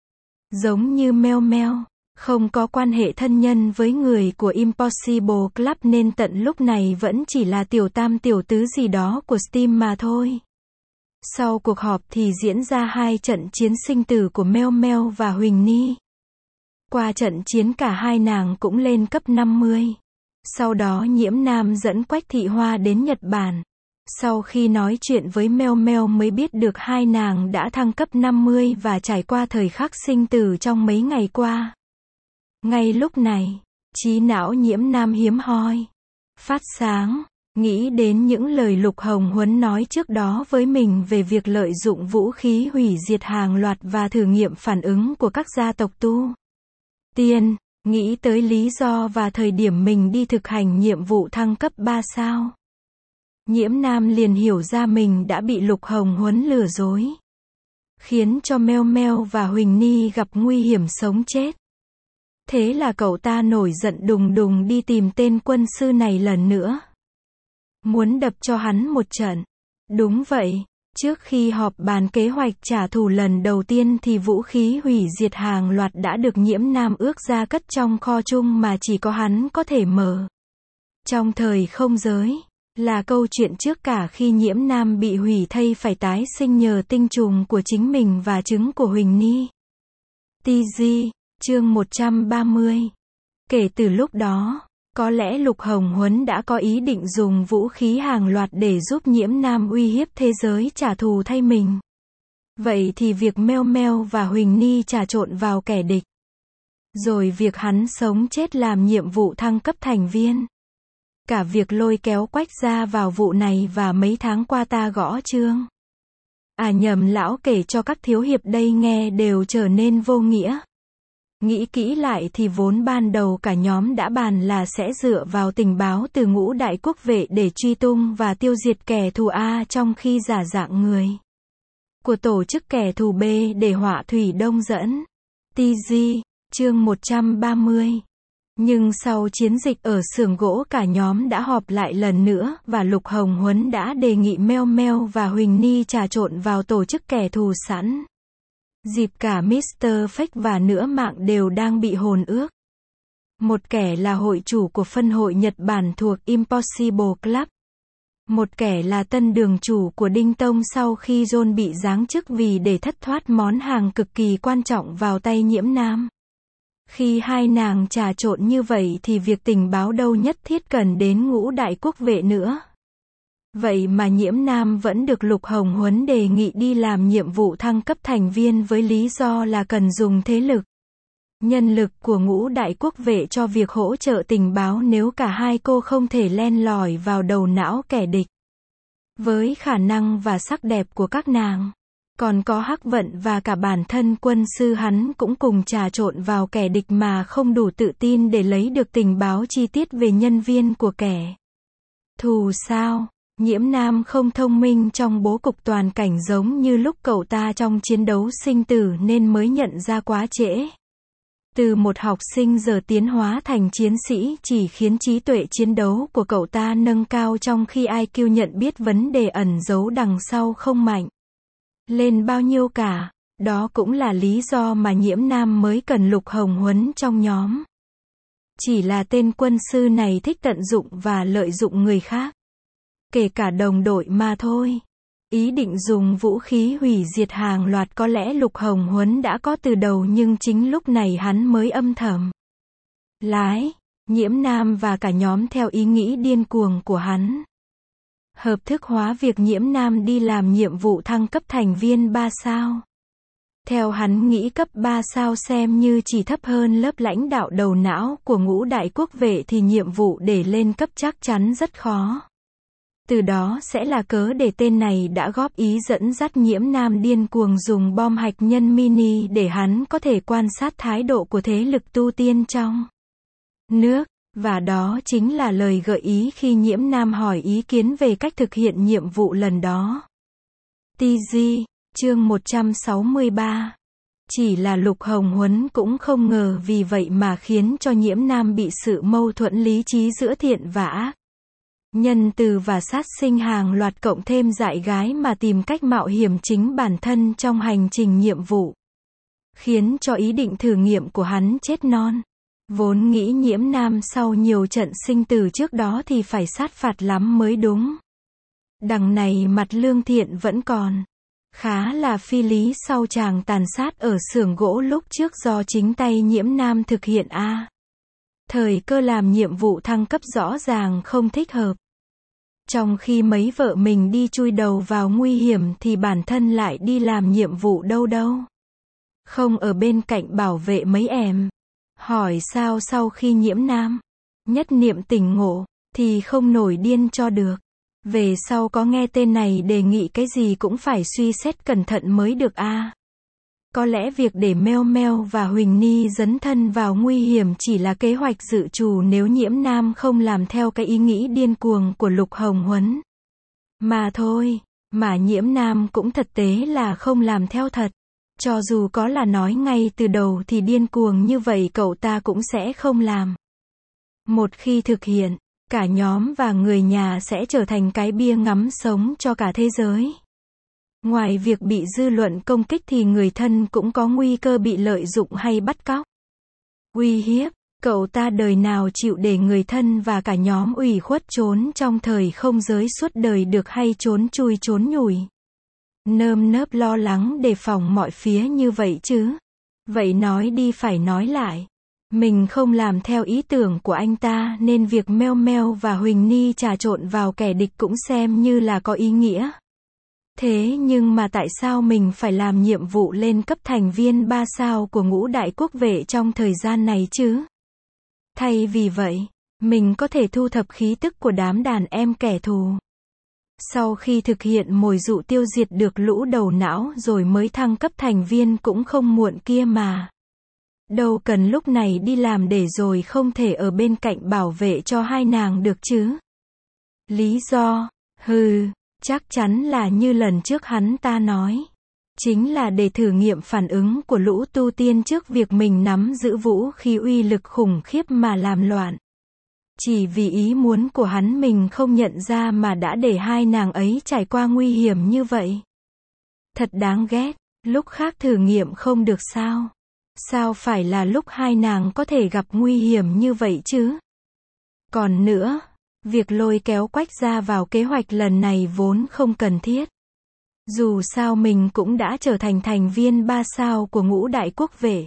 Giống như Meo Meo, không có quan hệ thân nhân với người của Impossible Club nên tận lúc này vẫn chỉ là tiểu tam tiểu tứ gì đó của Steam mà thôi. Sau cuộc họp thì diễn ra hai trận chiến sinh tử của Meo Meo và Huỳnh Ni. Qua trận chiến cả hai nàng cũng lên cấp năm mươi. Sau đó Nhiễm Nam dẫn Quách Thị Hoa đến Nhật Bản. Sau khi nói chuyện với Meo Meo mới biết được hai nàng đã thăng cấp năm mươi và trải qua thời khắc sinh tử trong mấy ngày qua. Ngay lúc này, trí não Nhiễm Nam hiếm hoi, phát sáng, nghĩ đến những lời Lục Hồng Huấn nói trước đó với mình về việc lợi dụng vũ khí hủy diệt hàng loạt và thử nghiệm phản ứng của các gia tộc tu tiên, nghĩ tới lý do và thời điểm mình đi thực hành nhiệm vụ thăng cấp ba sao. Nhiễm Nam liền hiểu ra mình đã bị Lục Hồng Huấn lừa dối, khiến cho Meo Meo và Huỳnh Ni gặp nguy hiểm sống chết. Thế là cậu ta nổi giận đùng đùng đi tìm tên quân sư này lần nữa, muốn đập cho hắn một trận. Đúng vậy, trước khi họp bàn kế hoạch trả thù lần đầu tiên thì vũ khí hủy diệt hàng loạt đã được Nhiễm Nam ước ra cất trong kho chung mà chỉ có hắn có thể mở. Trong thời không giới, là câu chuyện trước cả khi Nhiễm Nam bị hủy thây phải tái sinh nhờ tinh trùng của chính mình và trứng của Huỳnh Ni. tê giê, chương một trăm ba mươi. Kể từ lúc đó, có lẽ Lục Hồng Huấn đã có ý định dùng vũ khí hàng loạt để giúp Nhiễm Nam uy hiếp thế giới trả thù thay mình. Vậy thì việc Meo Meo và Huỳnh Ni trà trộn vào kẻ địch, rồi việc hắn sống chết làm nhiệm vụ thăng cấp thành viên, cả việc lôi kéo Quách ra vào vụ này và mấy tháng qua ta gõ chương. À nhầm, lão kể cho các thiếu hiệp đây nghe đều trở nên vô nghĩa. Nghĩ kỹ lại thì vốn ban đầu cả nhóm đã bàn là sẽ dựa vào tình báo từ Ngũ Đại Quốc Vệ để truy tung và tiêu diệt kẻ thù A trong khi giả dạng người của tổ chức kẻ thù B để họa thủy đông dẫn. tê giê, chương một trăm ba mươi. Nhưng sau chiến dịch ở xưởng gỗ cả nhóm đã họp lại lần nữa và Lục Hồng Huấn đã đề nghị Meo Meo và Huỳnh Ni trà trộn vào tổ chức kẻ thù sẵn. Dịp cả mít tơ Fake và Nửa Mạng đều đang bị hồn ước. Một kẻ là hội chủ của phân hội Nhật Bản thuộc Impossible Club. Một kẻ là tân đường chủ của Đinh Tông sau khi John bị giáng chức vì để thất thoát món hàng cực kỳ quan trọng vào tay Nhiễm Nam. Khi hai nàng trà trộn như vậy thì việc tình báo đâu nhất thiết cần đến Ngũ Đại Quốc Vệ nữa. Vậy mà Nhiễm Nam vẫn được Lục Hồng Huấn đề nghị đi làm nhiệm vụ thăng cấp thành viên với lý do là cần dùng thế lực, nhân lực của Ngũ Đại Quốc Vệ cho việc hỗ trợ tình báo nếu cả hai cô không thể len lỏi vào đầu não kẻ địch. Với khả năng và sắc đẹp của các nàng, còn có Hắc Vận và cả bản thân quân sư hắn cũng cùng trà trộn vào kẻ địch mà không đủ tự tin để lấy được tình báo chi tiết về nhân viên của kẻ thù sao. Nhiễm Nam không thông minh trong bố cục toàn cảnh giống như lúc cậu ta trong chiến đấu sinh tử nên mới nhận ra quá trễ. Từ một học sinh giờ tiến hóa thành chiến sĩ chỉ khiến trí tuệ chiến đấu của cậu ta nâng cao trong khi i kiu nhận biết vấn đề ẩn giấu đằng sau không mạnh lên bao nhiêu cả. Đó cũng là lý do mà Nhiễm Nam mới cần Lục Hồng huấn trong nhóm. Chỉ là tên quân sư này thích tận dụng và lợi dụng người khác, kể cả đồng đội mà thôi. Ý định dùng vũ khí hủy diệt hàng loạt có lẽ Lục Hồng huấn đã có từ đầu, nhưng chính lúc này hắn mới âm thầm lái Nhiễm Nam và cả nhóm theo ý nghĩ điên cuồng của hắn. Hợp thức hóa việc Nhiễm Nam đi làm nhiệm vụ thăng cấp thành viên ba sao. Theo hắn nghĩ cấp ba sao xem như chỉ thấp hơn lớp lãnh đạo đầu não của ngũ đại quốc vệ thì nhiệm vụ để lên cấp chắc chắn rất khó. Từ đó sẽ là cớ để tên này đã góp ý dẫn dắt Nhiễm Nam điên cuồng dùng bom hạt nhân mini để hắn có thể quan sát thái độ của thế lực tu tiên trong nước. Và đó chính là lời gợi ý khi Nhiễm Nam hỏi ý kiến về cách thực hiện nhiệm vụ lần đó. tê giê, chương một trăm sáu mươi ba. Chỉ là Lục Hồng huấn cũng không ngờ vì vậy mà khiến cho Nhiễm Nam bị sự mâu thuẫn lý trí giữa thiện và ác, nhân từ và sát sinh hàng loạt, cộng thêm dại gái mà tìm cách mạo hiểm chính bản thân trong hành trình nhiệm vụ, khiến cho ý định thử nghiệm của hắn chết non. Vốn nghĩ Nhiễm Nam sau nhiều trận sinh tử trước đó thì phải sát phạt lắm mới đúng. Đằng này mặt lương thiện vẫn còn khá là phi lý sau chàng tàn sát ở xưởng gỗ lúc trước do chính tay Nhiễm Nam thực hiện a. À, thời cơ làm nhiệm vụ thăng cấp rõ ràng không thích hợp. Trong khi mấy vợ mình đi chui đầu vào nguy hiểm thì bản thân lại đi làm nhiệm vụ đâu đâu. Không ở bên cạnh bảo vệ mấy em. Hỏi sao sau khi Nhiễm Nam nhất niệm tỉnh ngộ thì không nổi điên cho được. Về sau có nghe tên này đề nghị cái gì cũng phải suy xét cẩn thận mới được a. À, có lẽ việc để Meo Meo và Huỳnh Ni dấn thân vào nguy hiểm chỉ là kế hoạch dự trù nếu Nhiễm Nam không làm theo cái ý nghĩ điên cuồng của Lục Hồng huấn mà thôi. Mà Nhiễm Nam cũng thực tế là không làm theo thật. Cho dù có là nói ngay từ đầu thì điên cuồng như vậy cậu ta cũng sẽ không làm. Một khi thực hiện, cả nhóm và người nhà sẽ trở thành cái bia ngắm sống cho cả thế giới. Ngoài việc bị dư luận công kích thì người thân cũng có nguy cơ bị lợi dụng hay bắt cóc, uy hiếp. Cậu ta đời nào chịu để người thân và cả nhóm ủy khuất trốn trong thời không giới suốt đời được hay trốn chui trốn nhủi. Nơm nớp lo lắng đề phòng mọi phía như vậy chứ. Vậy nói đi phải nói lại. Mình không làm theo ý tưởng của anh ta nên việc Meo Meo và Huỳnh Ni trà trộn vào kẻ địch cũng xem như là có ý nghĩa. Thế nhưng mà tại sao mình phải làm nhiệm vụ lên cấp thành viên ba sao của ngũ đại quốc vệ trong thời gian này chứ? Thay vì vậy, mình có thể thu thập khí tức của đám đàn em kẻ thù. Sau khi thực hiện mồi dụ tiêu diệt được lũ đầu não rồi mới thăng cấp thành viên cũng không muộn kia mà. Đâu cần lúc này đi làm để rồi không thể ở bên cạnh bảo vệ cho hai nàng được chứ. Lý do, hừ, chắc chắn là như lần trước hắn ta nói. Chính là để thử nghiệm phản ứng của lũ tu tiên trước việc mình nắm giữ vũ khí uy lực khủng khiếp mà làm loạn. Chỉ vì ý muốn của hắn mình không nhận ra mà đã để hai nàng ấy trải qua nguy hiểm như vậy. Thật đáng ghét, lúc khác thử nghiệm không được sao? Sao phải là lúc hai nàng có thể gặp nguy hiểm như vậy chứ? Còn nữa, việc lôi kéo Quách gia vào kế hoạch lần này vốn không cần thiết. Dù sao mình cũng đã trở thành thành viên ba sao của ngũ đại quốc vệ.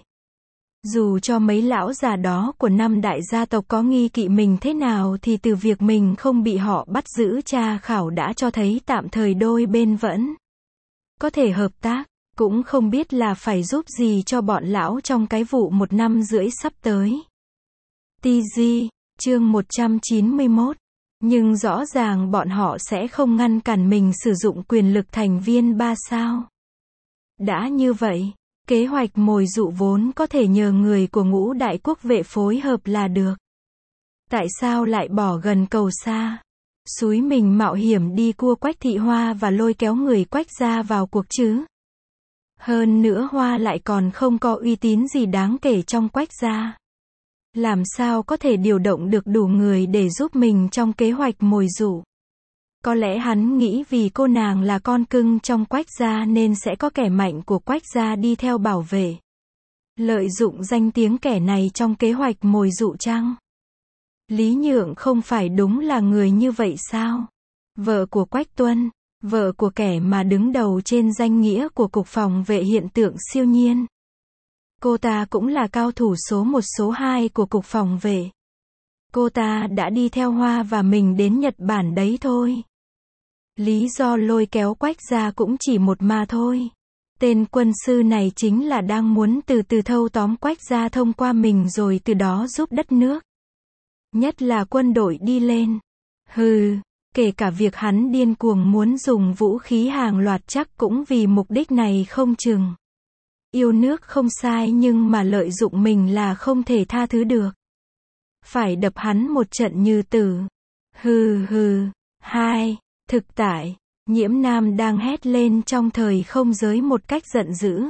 Dù cho mấy lão già đó của năm đại gia tộc có nghi kỵ mình thế nào thì từ việc mình không bị họ bắt giữ tra khảo đã cho thấy tạm thời đôi bên vẫn có thể hợp tác, cũng không biết là phải giúp gì cho bọn lão trong cái vụ một năm rưỡi sắp tới. tê giê, chương một trăm chín mươi mốt. Nhưng rõ ràng bọn họ sẽ không ngăn cản mình sử dụng quyền lực thành viên ba sao. Đã như vậy, kế hoạch mồi dụ vốn có thể nhờ người của ngũ đại quốc vệ phối hợp là được. Tại sao lại bỏ gần cầu xa? Xúi mình mạo hiểm đi cua Quách Thị Hoa và lôi kéo người Quách gia vào cuộc chứ? Hơn nữa Hoa lại còn không có uy tín gì đáng kể trong Quách gia. Làm sao có thể điều động được đủ người để giúp mình trong kế hoạch mồi dụ. Có lẽ hắn nghĩ vì cô nàng là con cưng trong Quách gia nên sẽ có kẻ mạnh của Quách gia đi theo bảo vệ. Lợi dụng danh tiếng kẻ này trong kế hoạch mồi dụ chăng? Lý Nhượng không phải đúng là người như vậy sao? Vợ của Quách Tuân, vợ của kẻ mà đứng đầu trên danh nghĩa của Cục Phòng vệ hiện tượng siêu nhiên. Cô ta cũng là cao thủ số một số hai của Cục Phòng vệ. Cô ta đã đi theo Hoa và mình đến Nhật Bản đấy thôi. Lý do lôi kéo Quách gia cũng chỉ một mà thôi. Tên quân sư này chính là đang muốn từ từ thâu tóm Quách gia thông qua mình rồi từ đó giúp đất nước. Nhất là quân đội đi lên. Hừ, kể cả việc hắn điên cuồng muốn dùng vũ khí hàng loạt chắc cũng vì mục đích này không chừng. Yêu nước không sai nhưng mà lợi dụng mình là không thể tha thứ được. Phải đập hắn một trận như tử. Hừ hừ. Hai. Thực tại, Nhiễm Nam đang hét lên trong thời không giới một cách giận dữ.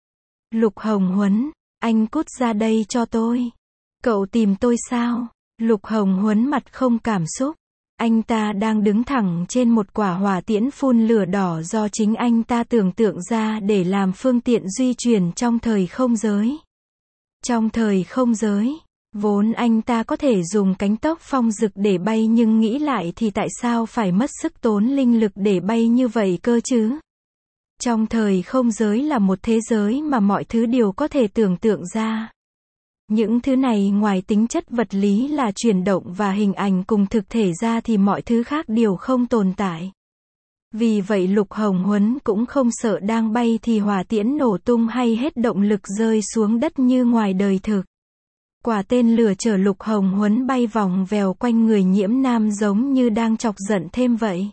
Lục Hồng Huấn, anh cút ra đây cho tôi. Cậu tìm tôi sao? Lục Hồng Huấn mặt không cảm xúc. Anh ta đang đứng thẳng trên một quả hỏa tiễn phun lửa đỏ do chính anh ta tưởng tượng ra để làm phương tiện di chuyển trong thời không giới. Trong thời không giới, vốn anh ta có thể dùng cánh tốc phong dực để bay nhưng nghĩ lại thì tại sao phải mất sức tốn linh lực để bay như vậy cơ chứ? Trong thời không giới là một thế giới mà mọi thứ đều có thể tưởng tượng ra. Những thứ này ngoài tính chất vật lý là chuyển động và hình ảnh cùng thực thể ra thì mọi thứ khác đều không tồn tại. Vì vậy Lục Hồng Huấn cũng không sợ đang bay thì hỏa tiễn nổ tung hay hết động lực rơi xuống đất như ngoài đời thực. Quả tên lửa chở Lục Hồng Huấn bay vòng vèo quanh người Nhiễm Nam giống như đang chọc giận thêm vậy.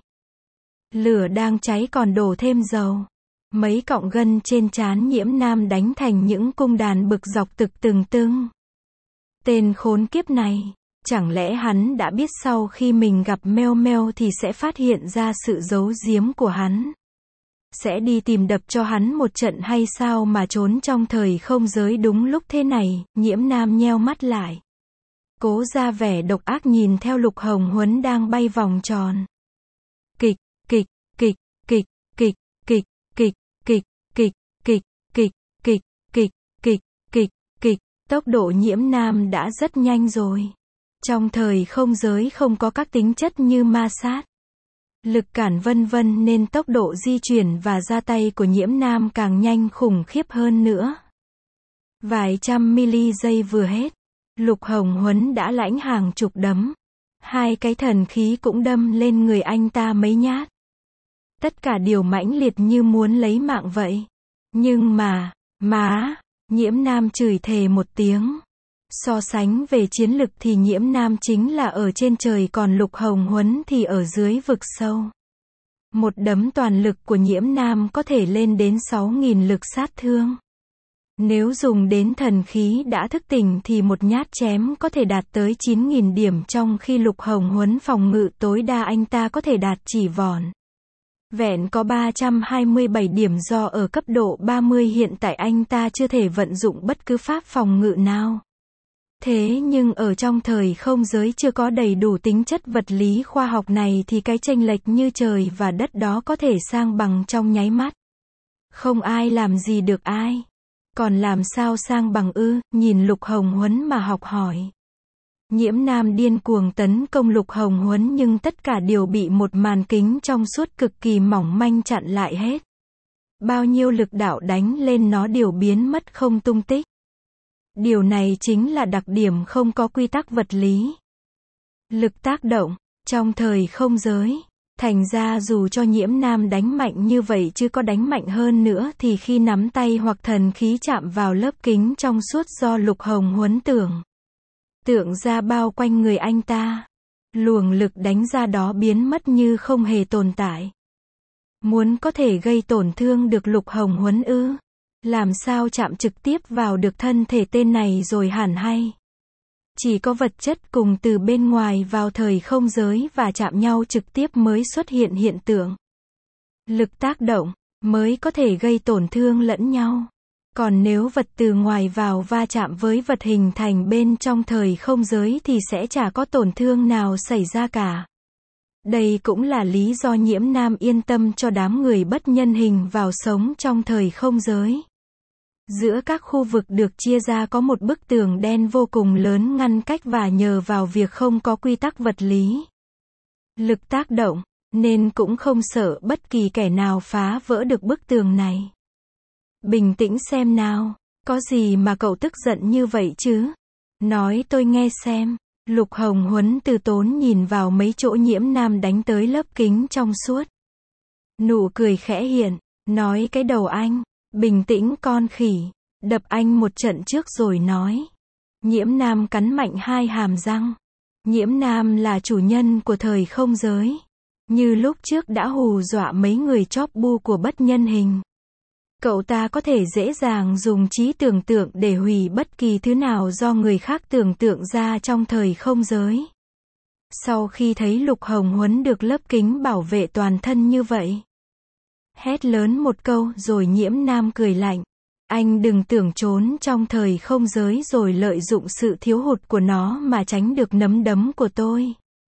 Lửa đang cháy còn đổ thêm dầu. Mấy cọng gân trên trán Nhiễm Nam đánh thành những cung đàn bực dọc tực từng tưng. Tên khốn kiếp này, chẳng lẽ hắn đã biết sau khi mình gặp Meo Meo thì sẽ phát hiện ra sự giấu giếm của hắn? Sẽ đi tìm đập cho hắn một trận hay sao mà trốn trong thời không giới đúng lúc thế này? Nhiễm Nam nheo mắt lại. Cố ra vẻ độc ác nhìn theo Lục Hồng Huấn đang bay vòng tròn. Kịch, kịch, kịch, kịch, kịch, kịch, kịch, kịch, kịch, kịch, kịch, kịch, kịch, kịch, kịch, kịch, tốc độ Nhiễm Nam đã rất nhanh rồi. Trong thời không giới không có các tính chất như ma sát, lực cản vân vân nên tốc độ di chuyển và ra tay của Nhiễm Nam càng nhanh khủng khiếp hơn nữa. Vài trăm mili giây vừa hết, Lục Hồng Huấn đã lãnh hàng chục đấm. Hai cái thần khí cũng đâm lên người anh ta mấy nhát. Tất cả đều mãnh liệt như muốn lấy mạng vậy. Nhưng mà, má, Nhiễm Nam chửi thề một tiếng. So sánh về chiến lực thì Nhiễm Nam chính là ở trên trời còn Lục Hồng Huấn thì ở dưới vực sâu. Một đấm toàn lực của Nhiễm Nam có thể lên đến sáu nghìn lực sát thương. Nếu dùng đến thần khí đã thức tỉnh thì một nhát chém có thể đạt tới chín nghìn điểm trong khi Lục Hồng Huấn phòng ngự tối đa anh ta có thể đạt chỉ vỏn vẹn có ba trăm hai mươi bảy điểm do ở cấp độ ba mươi hiện tại anh ta chưa thể vận dụng bất cứ pháp phòng ngự nào. Thế nhưng ở trong thời không giới chưa có đầy đủ tính chất vật lý khoa học này thì cái chênh lệch như trời và đất đó có thể sang bằng trong nháy mắt. Không ai làm gì được ai. Còn làm sao sang bằng ư? Nhìn Lục Hồng Huấn mà học hỏi. Nhiễm Nam điên cuồng tấn công Lục Hồng Huấn nhưng tất cả đều bị một màn kính trong suốt cực kỳ mỏng manh chặn lại hết. Bao nhiêu lực đạo đánh lên nó đều biến mất không tung tích. Điều này chính là đặc điểm không có quy tắc vật lý. Lực tác động, trong thời không giới. Thành ra dù cho Nhiễm Nam đánh mạnh như vậy chứ có đánh mạnh hơn nữa thì khi nắm tay hoặc thần khí chạm vào lớp kính trong suốt do Lục Hồng Huấn tưởng. Tượng ra bao quanh người anh ta. Luồng lực đánh ra đó biến mất như không hề tồn tại. Muốn có thể gây tổn thương được Lục Hồng Huấn ư? Làm sao chạm trực tiếp vào được thân thể tên này rồi hẳn hay? Chỉ có vật chất cùng từ bên ngoài vào thời không giới và chạm nhau trực tiếp mới xuất hiện hiện tượng. Lực tác động, mới có thể gây tổn thương lẫn nhau. Còn nếu vật từ ngoài vào va chạm với vật hình thành bên trong thời không giới thì sẽ chả có tổn thương nào xảy ra cả. Đây cũng là lý do Nhiễm Nam yên tâm cho đám người bất nhân hình vào sống trong thời không giới. Giữa các khu vực được chia ra có một bức tường đen vô cùng lớn ngăn cách và nhờ vào việc không có quy tắc vật lý, lực tác động, nên cũng không sợ bất kỳ kẻ nào phá vỡ được bức tường này. Bình tĩnh xem nào, có gì mà cậu tức giận như vậy chứ? Nói tôi nghe xem. Lục Hồng Huấn từ tốn nhìn vào mấy chỗ Nhiễm Nam đánh tới lớp kính trong suốt. Nụ cười khẽ hiện, nói cái đầu anh, bình tĩnh con khỉ, đập anh một trận trước rồi nói. Nhiễm Nam cắn mạnh hai hàm răng. Nhiễm Nam là chủ nhân của thời không giới. Như lúc trước đã hù dọa mấy người chóp bu của bất nhân hình. Cậu ta có thể dễ dàng dùng trí tưởng tượng để hủy bất kỳ thứ nào do người khác tưởng tượng ra trong thời không giới. Sau khi thấy Lục Hồng Huấn được lớp kính bảo vệ toàn thân như vậy, hét lớn một câu rồi Nhiễm Nam cười lạnh. Anh đừng tưởng trốn trong thời không giới rồi lợi dụng sự thiếu hụt của nó mà tránh được nắm đấm của tôi.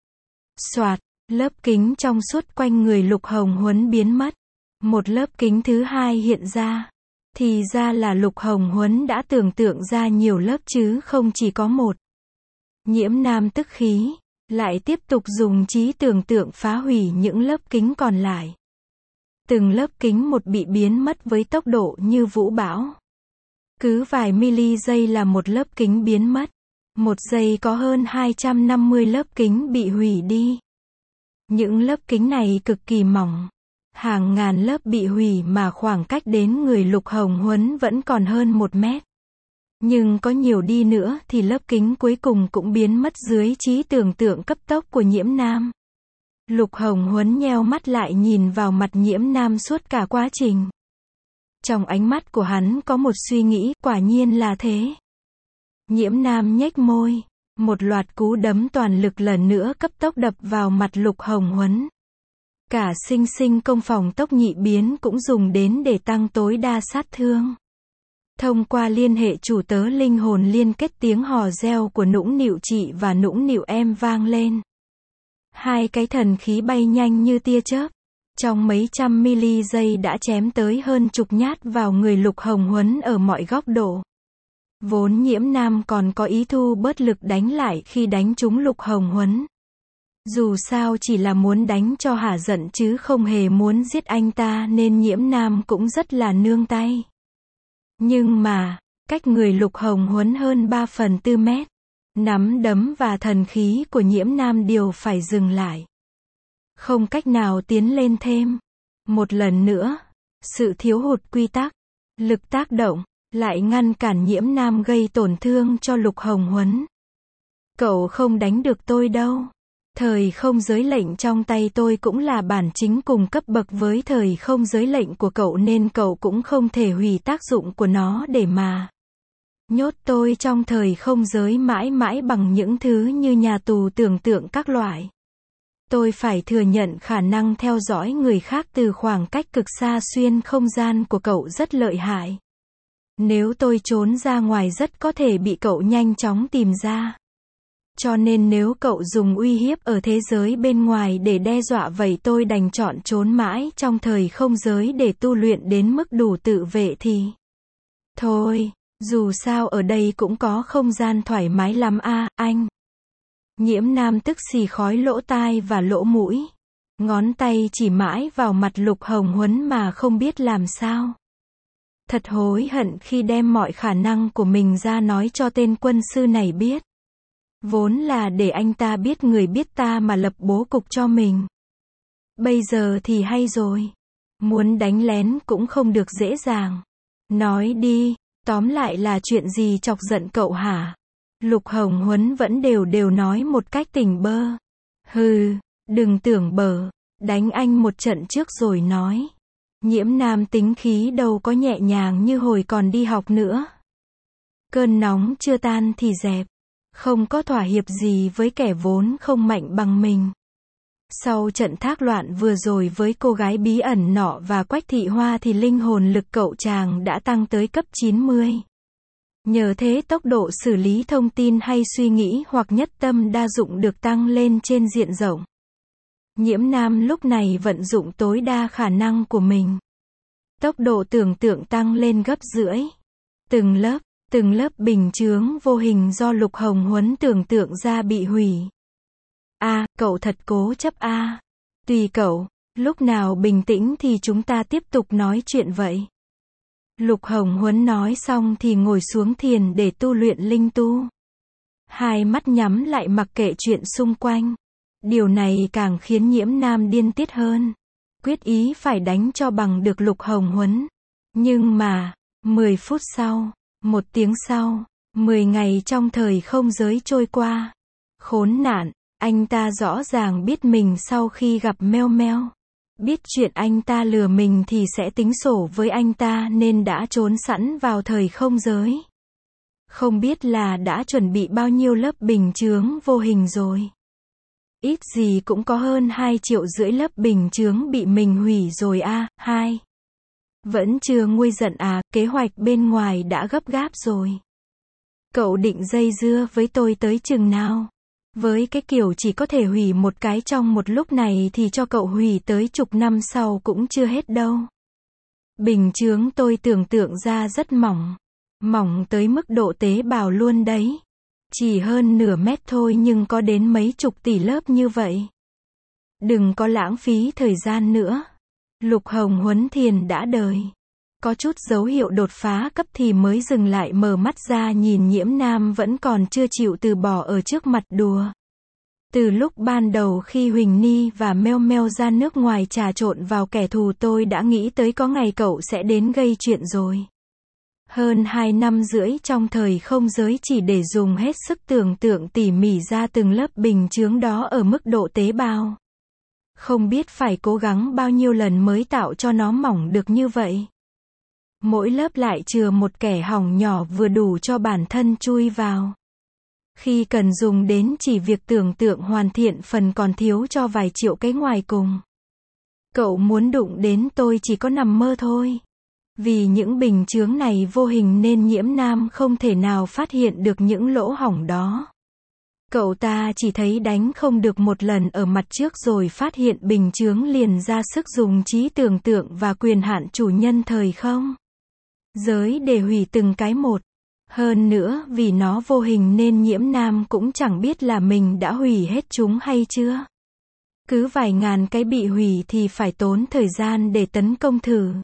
Soạt, lớp kính trong suốt quanh người Lục Hồng Huấn biến mất. Một lớp kính thứ hai hiện ra. Thì ra là Lục Hồng Huấn đã tưởng tượng ra nhiều lớp chứ không chỉ có một. Nhiễm Nam tức khí, lại tiếp tục dùng trí tưởng tượng phá hủy những lớp kính còn lại. Từng lớp kính một bị biến mất với tốc độ như vũ bão. Cứ vài mili giây là một lớp kính biến mất. Một giây có hơn hai trăm năm mươi lớp kính bị hủy đi. Những lớp kính này cực kỳ mỏng. Hàng ngàn lớp bị hủy mà khoảng cách đến người Lục Hồng Huấn vẫn còn hơn một mét. Nhưng có nhiều đi nữa thì lớp kính cuối cùng cũng biến mất dưới trí tưởng tượng cấp tốc của Nhiễm Nam. Lục Hồng Huấn nheo mắt lại nhìn vào mặt Nhiễm Nam suốt cả quá trình. Trong ánh mắt của hắn có một suy nghĩ, quả nhiên là thế. Nhiễm Nam nhếch môi, một loạt cú đấm toàn lực lần nữa cấp tốc đập vào mặt Lục Hồng Huấn. Cả sinh sinh công phòng tốc nhị biến cũng dùng đến để tăng tối đa sát thương. Thông qua liên hệ chủ tớ linh hồn liên kết, tiếng hò reo của nũng nịu chị và nũng nịu em vang lên. Hai cái thần khí bay nhanh như tia chớp. Trong mấy trăm mili giây đã chém tới hơn chục nhát vào người Lục Hồng Huấn ở mọi góc độ. Vốn Nhiễm Nam còn có ý thu bớt lực đánh lại khi đánh trúng Lục Hồng Huấn. Dù sao chỉ là muốn đánh cho hả giận chứ không hề muốn giết anh ta nên Nhiễm Nam cũng rất là nương tay. Nhưng mà, cách người Lục Hồng Huấn hơn ba phần tư mét. Nắm đấm và thần khí của Nhiễm Nam đều phải dừng lại. Không cách nào tiến lên thêm. Một lần nữa, sự thiếu hụt quy tắc, lực tác động, lại ngăn cản Nhiễm Nam gây tổn thương cho Lục Hồng Huấn. Cậu không đánh được tôi đâu. Thời không giới lệnh trong tay tôi cũng là bản chính cùng cấp bậc với thời không giới lệnh của cậu nên cậu cũng không thể hủy tác dụng của nó để mà nhốt tôi trong thời không giới mãi mãi bằng những thứ như nhà tù tưởng tượng các loại. Tôi phải thừa nhận khả năng theo dõi người khác từ khoảng cách cực xa xuyên không gian của cậu rất lợi hại. Nếu tôi trốn ra ngoài rất có thể bị cậu nhanh chóng tìm ra. Cho nên nếu cậu dùng uy hiếp ở thế giới bên ngoài để đe dọa vậy tôi đành chọn trốn mãi trong thời không giới để tu luyện đến mức đủ tự vệ thì. Thôi, dù sao ở đây cũng có không gian thoải mái lắm a, anh. Nhiễm Nam tức xì khói lỗ tai và lỗ mũi. Ngón tay chỉ mãi vào mặt Lục Hồng Huấn mà không biết làm sao. Thật hối hận khi đem mọi khả năng của mình ra nói cho tên quân sư này biết. Vốn là để anh ta biết người biết ta mà lập bố cục cho mình. Bây giờ thì hay rồi. Muốn đánh lén cũng không được dễ dàng. Nói đi, tóm lại là chuyện gì chọc giận cậu hả? Lục Hồng Huấn vẫn đều đều nói một cách tỉnh bơ. Hừ, đừng tưởng bở, đánh anh một trận trước rồi nói. Nhiễm Nam tính khí đâu có nhẹ nhàng như hồi còn đi học nữa. Cơn nóng chưa tan thì dẹp. Không có thỏa hiệp gì với kẻ vốn không mạnh bằng mình. Sau trận thác loạn vừa rồi với cô gái bí ẩn nọ và Quách Thị Hoa thì linh hồn lực cậu chàng đã tăng tới cấp chín mươi. Nhờ thế tốc độ xử lý thông tin hay suy nghĩ hoặc nhất tâm đa dụng được tăng lên trên diện rộng. Nhiễm Nam lúc này vận dụng tối đa khả năng của mình. Tốc độ tưởng tượng tăng lên gấp rưỡi. Từng lớp, từng lớp bình chướng vô hình do Lục Hồng Huấn tưởng tượng ra bị hủy. A, cậu thật cố chấp a. Tùy cậu, lúc nào bình tĩnh thì chúng ta tiếp tục nói chuyện vậy. Lục Hồng Huấn nói xong thì ngồi xuống thiền để tu luyện linh tu. Hai mắt nhắm lại mặc kệ chuyện xung quanh. Điều này càng khiến Nhiễm Nam điên tiết hơn. Quyết ý phải đánh cho bằng được Lục Hồng Huấn. Nhưng mà, mười phút sau, một tiếng sau, mười ngày trong thời không giới trôi qua. Khốn nạn, anh ta rõ ràng biết mình sau khi gặp Meo Meo. Biết chuyện anh ta lừa mình thì sẽ tính sổ với anh ta nên đã trốn sẵn vào thời không giới. Không biết là đã chuẩn bị bao nhiêu lớp bình chướng vô hình rồi. Ít gì cũng có hơn hai triệu rưỡi lớp bình chướng bị mình hủy rồi a. À, hai. Vẫn chưa nguôi giận à, kế hoạch bên ngoài đã gấp gáp rồi. Cậu định dây dưa với tôi tới chừng nào? Với cái kiểu chỉ có thể hủy một cái trong một lúc này thì cho cậu hủy tới chục năm sau cũng chưa hết đâu. Bình chướng tôi tưởng tượng ra rất mỏng. Mỏng tới mức độ tế bào luôn đấy. Chỉ hơn nửa mét thôi nhưng có đến mấy chục tỷ lớp như vậy. Đừng có lãng phí thời gian nữa. Lục Hồng Huấn thiền đã đời. Có chút dấu hiệu đột phá cấp thì mới dừng lại mở mắt ra nhìn Nhiễm Nam vẫn còn chưa chịu từ bỏ ở trước mặt đùa. Từ lúc ban đầu khi Huỳnh Ni và Meo Meo ra nước ngoài trà trộn vào kẻ thù tôi đã nghĩ tới có ngày cậu sẽ đến gây chuyện rồi. Hơn hai năm rưỡi trong thời không giới chỉ để dùng hết sức tưởng tượng tỉ mỉ ra từng lớp bình chướng đó ở mức độ tế bào. Không biết phải cố gắng bao nhiêu lần mới tạo cho nó mỏng được như vậy. Mỗi lớp lại chừa một kẻ hỏng nhỏ vừa đủ cho bản thân chui vào. Khi cần dùng đến chỉ việc tưởng tượng hoàn thiện phần còn thiếu cho vài triệu cái ngoài cùng. Cậu muốn đụng đến tôi chỉ có nằm mơ thôi. Vì những bình chướng này vô hình nên Nhiễm Nam không thể nào phát hiện được những lỗ hổng đó. Cậu ta chỉ thấy đánh không được một lần ở mặt trước rồi phát hiện bình chướng liền ra sức dùng trí tưởng tượng và quyền hạn chủ nhân thời không giới để hủy từng cái một. Hơn nữa vì nó vô hình nên Nhiễm Nam cũng chẳng biết là mình đã hủy hết chúng hay chưa. Cứ vài ngàn cái bị hủy thì phải tốn thời gian để tấn công thử.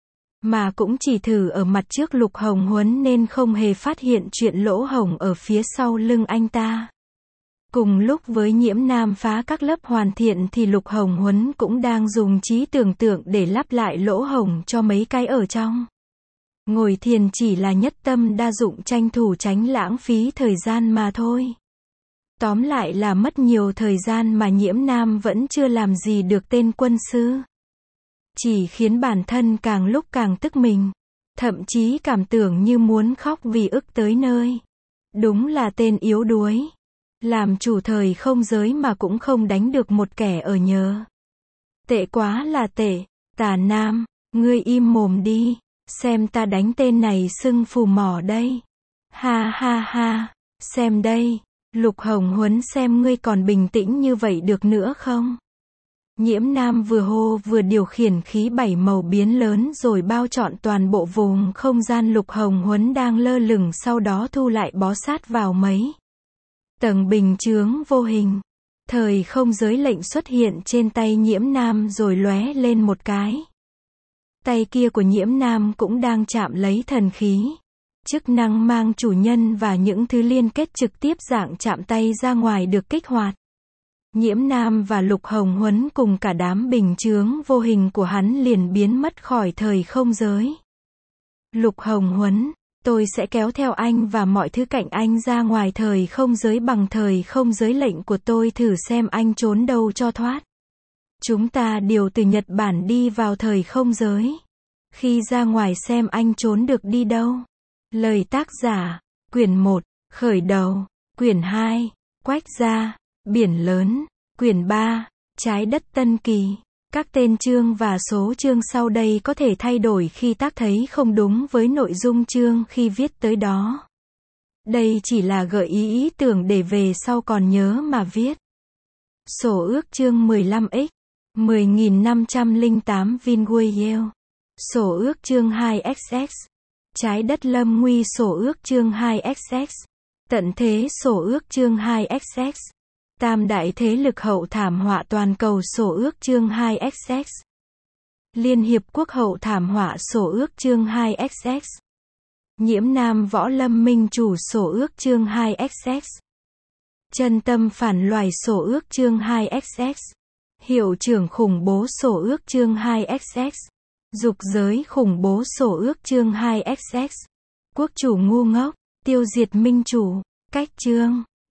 Mà cũng chỉ thử ở mặt trước Lục Hồng Huấn nên không hề phát hiện chuyện lỗ hổng ở phía sau lưng anh ta. Cùng lúc với Nhiễm Nam phá các lớp hoàn thiện thì Lục Hồng Huấn cũng đang dùng trí tưởng tượng để lắp lại lỗ hổng cho mấy cái ở trong. Ngồi thiền chỉ là nhất tâm đa dụng tranh thủ tránh lãng phí thời gian mà thôi. Tóm lại là mất nhiều thời gian mà Nhiễm Nam vẫn chưa làm gì được tên quân sư. Chỉ khiến bản thân càng lúc càng tức mình. Thậm chí cảm tưởng như muốn khóc vì ức tới nơi. Đúng là tên yếu đuối. Làm chủ thời không giới mà cũng không đánh được một kẻ ở nhờ. Tệ quá là tệ. Tà Nam, ngươi im mồm đi. Xem ta đánh tên này sưng phù mỏ đây. Ha ha ha. Xem đây. Lục Hồng Huấn xem ngươi còn bình tĩnh như vậy được nữa không? Nhiễm Nam vừa hô vừa điều khiển khí bảy màu biến lớn rồi bao trọn toàn bộ vùng không gian Lục Hồng Huấn đang lơ lửng sau đó thu lại bó sát vào mấy tầng bình chướng vô hình. Thời không giới lệnh xuất hiện trên tay Nhiễm Nam rồi lóe lên một cái. Tay kia của Nhiễm Nam cũng đang chạm lấy thần khí. Chức năng mang chủ nhân và những thứ liên kết trực tiếp dạng chạm tay ra ngoài được kích hoạt. Nhiễm Nam và Lục Hồng Huấn cùng cả đám bình chướng vô hình của hắn liền biến mất khỏi thời không giới. Lục Hồng Huấn, tôi sẽ kéo theo anh và mọi thứ cạnh anh ra ngoài thời không giới bằng thời không giới lệnh của tôi thử xem anh trốn đâu cho thoát. Chúng ta điều từ Nhật Bản đi vào thời không giới. Khi ra ngoài xem anh trốn được đi đâu. Lời tác giả, quyển một, khởi đầu, quyển hai, Quách gia, biển lớn, quyển ba, Trái đất Tân Kỳ. Các tên chương và số chương sau đây có thể thay đổi khi tác thấy không đúng với nội dung chương khi viết tới đó. Đây chỉ là gợi ý ý tưởng để về sau còn nhớ mà viết. Sổ ước chương mười lăm x, mười nghìn năm trăm lẻ tám Vinguiel. Sổ ước chương hai x x. Trái đất lâm nguy sổ ước chương hai x x. Tận thế sổ ước chương hai x x. Tam đại thế lực hậu thảm họa toàn cầu sổ ước chương hai x x. Liên Hiệp Quốc hậu thảm họa sổ ước chương hai x x. Nhiễm nam võ lâm minh chủ sổ ước chương hai x x. Chân tâm phản loài sổ ước chương hai x x. Hiệu trưởng khủng bố sổ ước chương hai x x. Dục giới khủng bố sổ ước chương hai x x. Quốc chủ ngu ngốc, tiêu diệt minh chủ, cách chương.